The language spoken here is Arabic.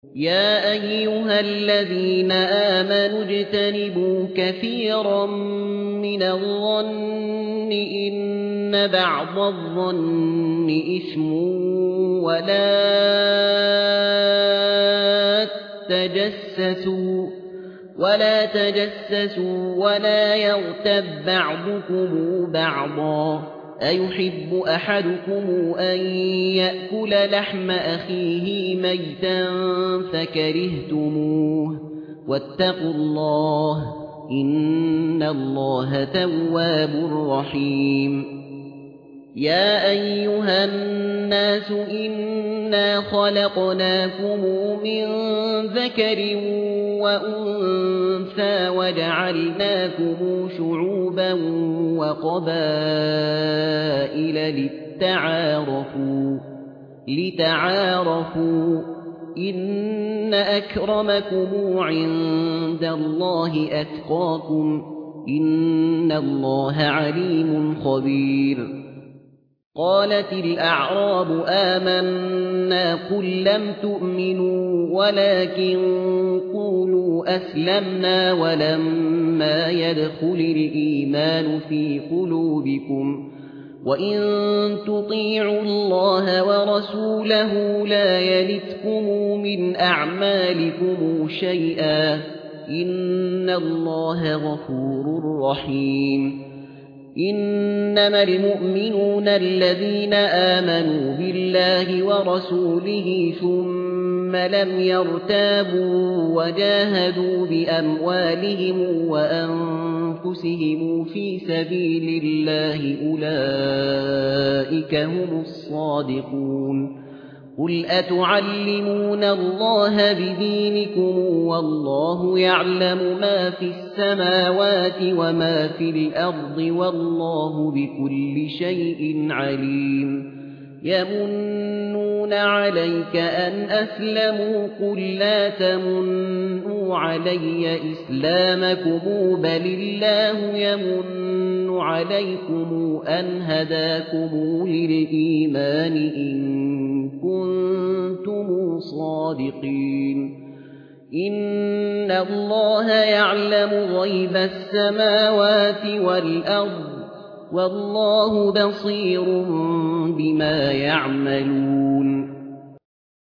يا أيها الذين آمنوا اجتنبوا كثيرا من الظن إن بعض الظن إثم ولا تجسسوا ولا يغتب بعضكم بعضا أيحب أحدكم أن يأكل لحم أخيه ميتا فكرهتموه واتقوا الله إن الله تواب رحيم يا أيها الناس إنا خلقناكم من ذكر وأنثى وجعلناكم شعوبا وقبائل لتعارفوا إن أكرمكم عند الله أتقاكم إن الله عليم خبير قالت الأعراب آمنا قل لم تؤمنوا ولكن قولوا أسلمنا ولما يدخل الإيمان في قلوبكم وإن تطيعوا الله ورسوله لا يلتكم من أعمالكم شيئا إن الله غفور رحيم إنما المؤمنون الذين آمنوا بالله ورسوله ثم لم يرتابوا وجاهدوا بأموالهم وأنفسهم في سبيل الله أولئك هم الصادقون قل أتعلمون الله بدينكم والله يعلم ما في السماوات وما في الأرض والله بكل شيء عليم يمنون عليك أن أسلموا قل لا تمنوا علي إسلامكم بل الله يمن عليكم أن هداكم للإيمان إن كنتم صادقين إن الله يعلم غيب السماوات والأرض والله بصير بما يعملون